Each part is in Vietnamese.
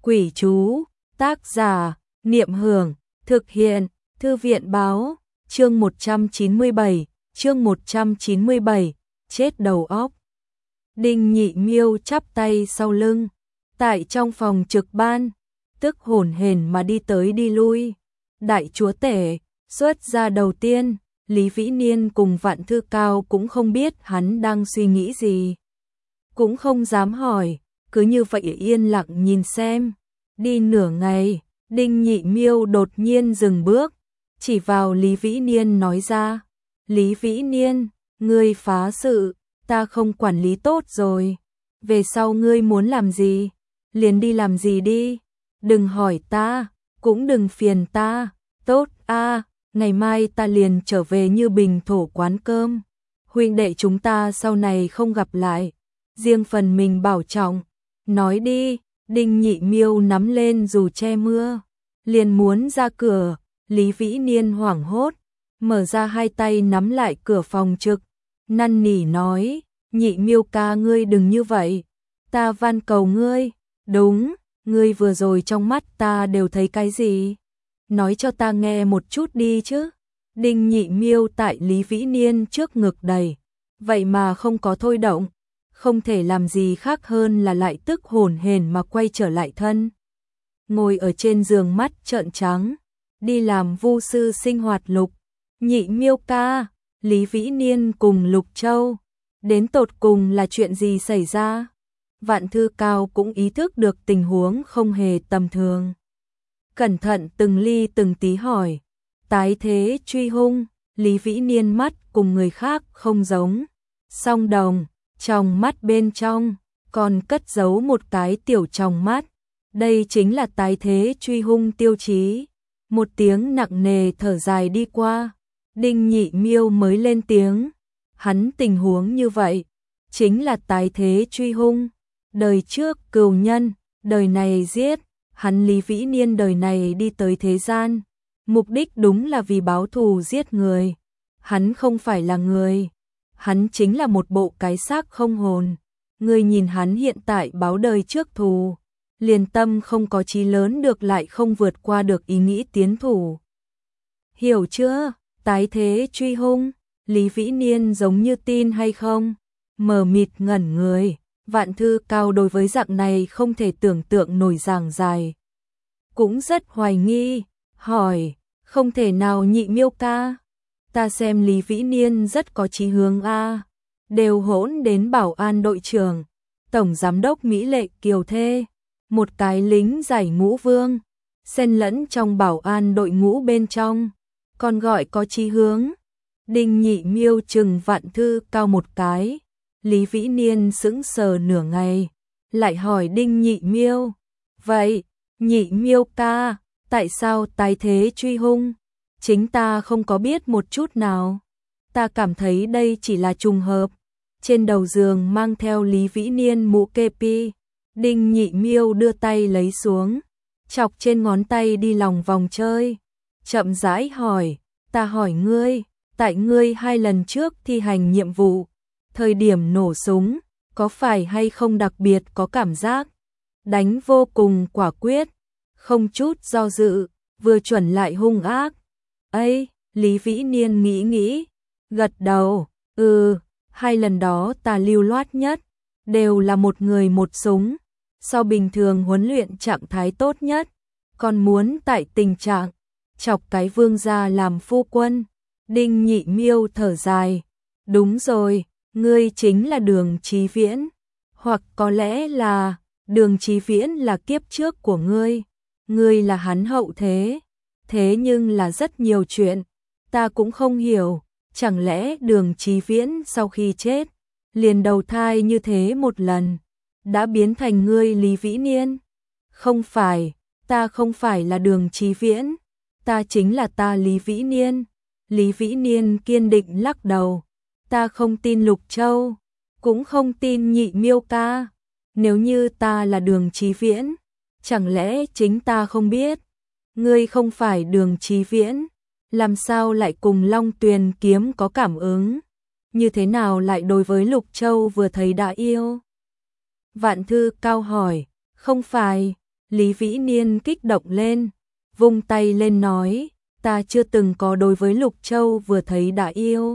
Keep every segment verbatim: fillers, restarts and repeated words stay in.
Quỷ chú, tác giả, Niệm Hưởng, thực hiện, Thư viện báo, chương một trăm chín mươi bảy, chương một trăm chín mươi bảy, chết đầu óc. Đinh Nhị Miêu chắp tay sau lưng, tại trong phòng trực ban, tức hổn hển mà đi tới đi lui. Đại chúa tể, xuất ra đầu tiên, Lý Vĩ Niên cùng Vạn Thư Cao cũng không biết hắn đang suy nghĩ gì. Cũng không dám hỏi, cứ như vậy yên lặng nhìn xem. Đi nửa ngày, Đinh Nhị Miêu đột nhiên dừng bước, chỉ vào Lý Vĩ Niên nói ra. Lý Vĩ Niên, ngươi phá sự, ta không quản lý tốt rồi. Về sau ngươi muốn làm gì, liền đi làm gì đi. Đừng hỏi ta, cũng đừng phiền ta. Tốt a, ngày mai ta liền trở về Như Bình thổ quán cơm. Huynh đệ chúng ta sau này không gặp lại. Riêng phần mình bảo trọng. Nói đi. Đinh Nhị Miêu nắm lên dù che mưa, liền muốn ra cửa. Lý Vĩ Niên hoảng hốt, mở ra hai tay nắm lại cửa phòng trực, năn nỉ nói, Nhị Miêu ca ngươi đừng như vậy, ta van cầu ngươi. Đúng, ngươi vừa rồi trong mắt ta đều thấy cái gì? Nói cho ta nghe một chút đi chứ. Đinh Nhị Miêu tại Lý Vĩ Niên trước ngực đầy, vậy mà không có thôi động, không thể làm gì khác hơn là lại tức hổn hển mà quay trở lại thân. Ngồi ở trên giường mắt trợn trắng, đi làm vu sư sinh hoạt. Lục Nhị Miêu ca, Lý Vĩ Niên cùng Lục Châu, đến tột cùng là chuyện gì xảy ra? Vạn Thư Cao cũng ý thức được tình huống không hề tầm thường. Cẩn thận từng ly từng tí hỏi, tái thế truy hung. Lý Vĩ Niên mắt cùng người khác không giống, song đồng, trong mắt bên trong còn cất giấu một cái tiểu trong mắt. Đây chính là tái thế truy hung tiêu chí. Một tiếng nặng nề thở dài đi qua, Đinh Nhị Miêu mới lên tiếng. Hắn tình huống như vậy, chính là tái thế truy hung. Đời trước cừu nhân, đời này giết. Hắn Lý Vĩ Niên đời này đi tới thế gian, mục đích đúng là vì báo thù giết người. Hắn không phải là người, hắn chính là một bộ cái xác không hồn. Người nhìn hắn hiện tại báo đời trước thù, liền tâm không có chí lớn được lại không vượt qua được ý nghĩ tiến thủ. Hiểu chưa? Tái thế truy hung. Lý Vĩ Niên giống như tin hay không? Mờ mịt ngẩn người. Vạn Thư Cao đối với dạng này không thể tưởng tượng nổi giảng dài, cũng rất hoài nghi, hỏi, không thể nào Nhị Miêu ca? Ta xem Lý Vĩ Niên rất có chí hướng a, đều hỗn đến bảo an đội trưởng, tổng giám đốc Mỹ Lệ Kiều thê, một cái lính giải ngũ vương, xen lẫn trong bảo an đội ngũ bên trong, còn gọi có chí hướng. Đinh Nhị Miêu chừng Vạn Thư Cao một cái. Lý Vĩ Niên sững sờ nửa ngày, lại hỏi Đinh Nhị Miêu, vậy, Nhị Miêu ca, tại sao tái thế truy hung? Chính ta không có biết một chút nào. Ta cảm thấy đây chỉ là trùng hợp. Trên đầu giường mang theo Lý Vĩ Niên mũ kepi, Đinh Nhị Miêu đưa tay lấy xuống, chọc trên ngón tay đi lòng vòng chơi, chậm rãi hỏi, ta hỏi ngươi, tại ngươi hai lần trước thi hành nhiệm vụ, thời điểm nổ súng, có phải hay không đặc biệt có cảm giác, đánh vô cùng quả quyết, không chút do dự, vừa chuẩn lại hung ác? Ấy, Lý Vĩ Niên nghĩ nghĩ, gật đầu, ừ, hai lần đó ta lưu loát nhất, đều là một người một súng, so bình thường huấn luyện trạng thái tốt nhất, còn muốn tại tình trạng chọc cái vương gia làm phu quân. Đinh Nhị Miêu thở dài, đúng rồi, ngươi chính là Đường Chí Viễn, hoặc có lẽ là Đường Chí Viễn là kiếp trước của ngươi, ngươi là hắn hậu thế. Thế nhưng là rất nhiều chuyện ta cũng không hiểu, chẳng lẽ Đường Chí Viễn sau khi chết liền đầu thai như thế một lần, đã biến thành ngươi Lý Vĩ Niên? Không phải, ta không phải là Đường Chí Viễn, ta chính là ta Lý Vĩ Niên. Lý Vĩ Niên kiên định lắc đầu, ta không tin Lục Châu, cũng không tin Nhị Miêu ca. Nếu như ta là Đường Chí Viễn, chẳng lẽ chính ta không biết? Ngươi không phải Đường Chí Viễn, làm sao lại cùng Long Tuyền kiếm có cảm ứng? Như thế nào lại đối với Lục Châu vừa thấy đã yêu? Vạn Thư Cao hỏi, không phải. Lý Vĩ Niên kích động lên, vung tay lên nói, ta chưa từng có đối với Lục Châu vừa thấy đã yêu.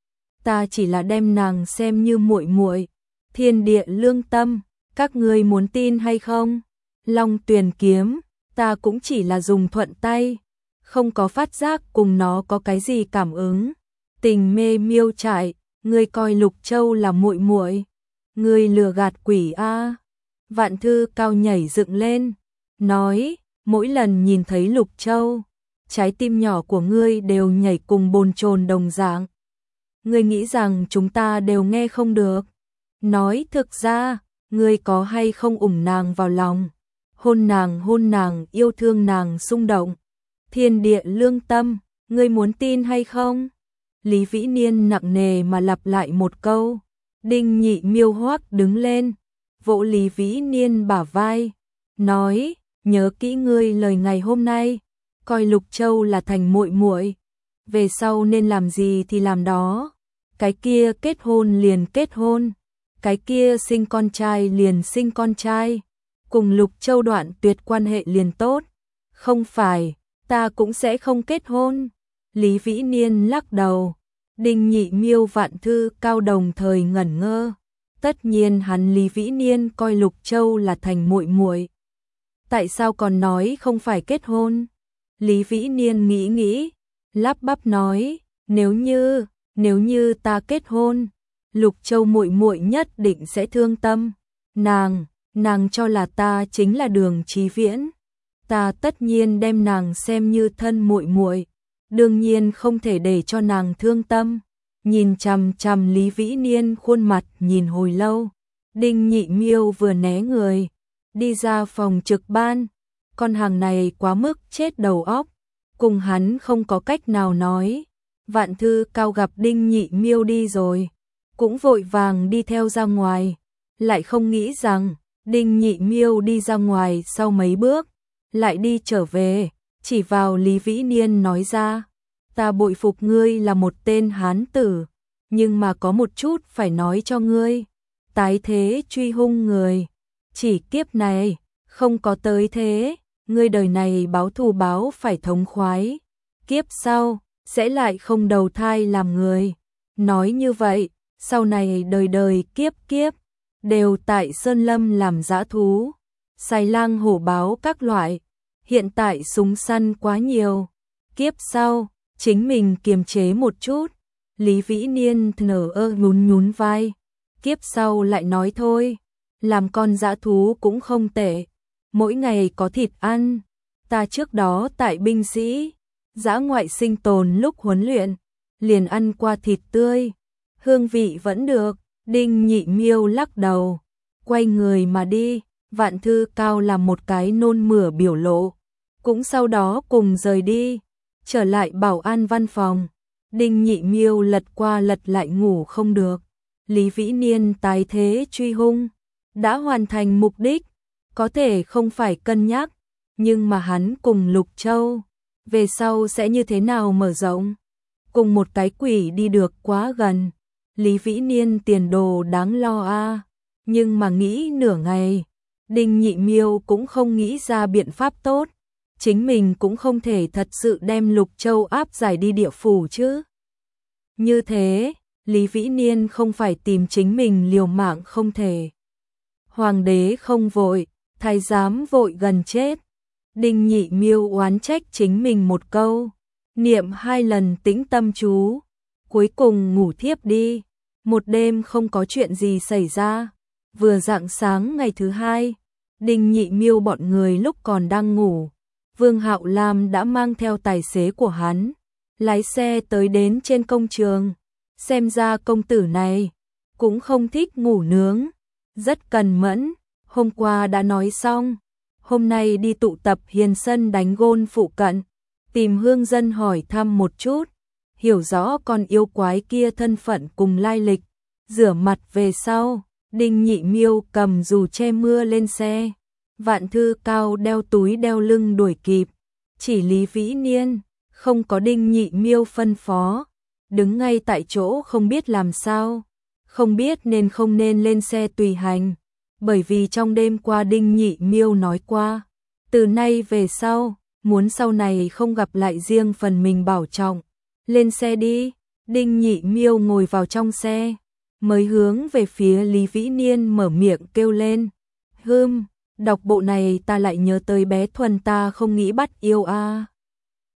Ta chỉ là đem nàng xem như muội muội, thiên địa lương tâm, các ngươi muốn tin hay không? Long Tuyền kiếm, ta cũng chỉ là dùng thuận tay, không có phát giác cùng nó có cái gì cảm ứng. Tình mê miêu trại, ngươi coi Lục Châu là muội muội, ngươi lừa gạt quỷ a. Vạn Thư Cao nhảy dựng lên, nói, mỗi lần nhìn thấy Lục Châu, trái tim nhỏ của ngươi đều nhảy cùng bồn chồn đồng dạng. Ngươi nghĩ rằng chúng ta đều nghe không được? Nói thực ra, ngươi có hay không ủng nàng vào lòng, hôn nàng hôn nàng yêu thương nàng xung động, thiên địa lương tâm, ngươi muốn tin hay không? Lý Vĩ Niên nặng nề mà lặp lại một câu. Đinh Nhị Miêu hoắc đứng lên, vỗ Lý Vĩ Niên bả vai, nói, nhớ kỹ ngươi lời ngày hôm nay, coi Lục Châu là thành muội muội, về sau nên làm gì thì làm đó, cái kia kết hôn liền kết hôn, cái kia sinh con trai liền sinh con trai, cùng Lục Châu đoạn tuyệt quan hệ liền tốt, không phải, ta cũng sẽ không kết hôn. Lý Vĩ Niên lắc đầu. Đinh Nhị Miêu Vạn Thư Cao đồng thời ngẩn ngơ, tất nhiên hắn Lý Vĩ Niên coi Lục Châu là thành muội muội, tại sao còn nói không phải kết hôn? Lý Vĩ Niên nghĩ nghĩ, lắp bắp nói, nếu như, nếu như ta kết hôn, Lục Châu muội muội nhất định sẽ thương tâm, nàng, nàng cho là ta chính là Đường Chí Viễn, ta tất nhiên đem nàng xem như thân muội muội, đương nhiên không thể để cho nàng thương tâm. Nhìn chằm chằm Lý Vĩ Niên khuôn mặt nhìn hồi lâu, Đinh Nhị Miêu vừa né người, đi ra phòng trực ban, con hàng này quá mức chết đầu óc, cùng hắn không có cách nào nói. Vạn Thư Cao gặp Đinh Nhị Miêu đi rồi, cũng vội vàng đi theo ra ngoài, lại không nghĩ rằng Đinh Nhị Miêu đi ra ngoài sau mấy bước, lại đi trở về, chỉ vào Lý Vĩ Niên nói ra, ta bội phục ngươi là một tên hán tử, nhưng mà có một chút phải nói cho ngươi, tái thế truy hung người, chỉ kiếp này, không có tới thế, ngươi đời này báo thù báo phải thống khoái, kiếp sau, sẽ lại không đầu thai làm người. Nói như vậy, sau này đời đời kiếp kiếp, đều tại Sơn Lâm làm dã thú, xài lang hổ báo các loại, hiện tại súng săn quá nhiều, kiếp sau, chính mình kiềm chế một chút. Lý Vĩ Niên nở ơ nhún nhún vai, kiếp sau lại nói thôi, làm con dã thú cũng không tệ, mỗi ngày có thịt ăn, ta trước đó tại binh sĩ, dã ngoại sinh tồn lúc huấn luyện, liền ăn qua thịt tươi, hương vị vẫn được. Đinh Nhị Miêu lắc đầu, quay người mà đi. Vạn Thư Cao làm một cái nôn mửa biểu lộ, cũng sau đó cùng rời đi, trở lại bảo an văn phòng. Đinh Nhị Miêu lật qua lật lại ngủ không được. Lý Vĩ Niên tái thế truy hung, đã hoàn thành mục đích, có thể không phải cân nhắc, nhưng mà hắn cùng Lục Châu, về sau sẽ như thế nào mở rộng? Cùng một cái quỷ đi được quá gần, Lý Vĩ Niên tiền đồ đáng lo a. Nhưng mà nghĩ nửa ngày, Đinh Nhị Miêu cũng không nghĩ ra biện pháp tốt, chính mình cũng không thể thật sự đem Lục Châu áp giải đi địa phủ chứ. Như thế, Lý Vĩ Niên không phải tìm chính mình liều mạng không thể. Hoàng đế không vội, thái giám vội gần chết. Đinh Nhị Miêu oán trách chính mình một câu, niệm hai lần tĩnh tâm chú, cuối cùng ngủ thiếp đi. Một đêm không có chuyện gì xảy ra. Vừa rạng sáng ngày thứ hai, Đinh Nhị Miêu bọn người lúc còn đang ngủ, Vương Hạo Lam đã mang theo tài xế của hắn, lái xe tới đến trên công trường. Xem ra công tử này cũng không thích ngủ nướng, rất cần mẫn, hôm qua đã nói xong, hôm nay đi tụ tập Hiền Sân đánh gôn phụ cận, tìm hương dân hỏi thăm một chút, hiểu rõ con yêu quái kia thân phận cùng lai lịch. Rửa mặt về sau, Đinh Nhị Miêu cầm dù che mưa lên xe, Vạn Thư Cao đeo túi đeo lưng đuổi kịp, chỉ Lý Vĩ Niên, không có Đinh Nhị Miêu phân phó, đứng ngay tại chỗ không biết làm sao, không biết nên không nên lên xe tùy hành, bởi vì trong đêm qua Đinh Nhị Miêu nói qua, Từ nay về sau, muốn sau này không gặp lại riêng phần mình bảo trọng. Lên xe đi, Đinh Nhị Miêu ngồi vào trong xe, mới hướng về phía Lý Vĩ Niên mở miệng kêu lên. Hừm, đọc bộ này ta lại nhớ tới bé Thuần ta không nghĩ bắt yêu a. À.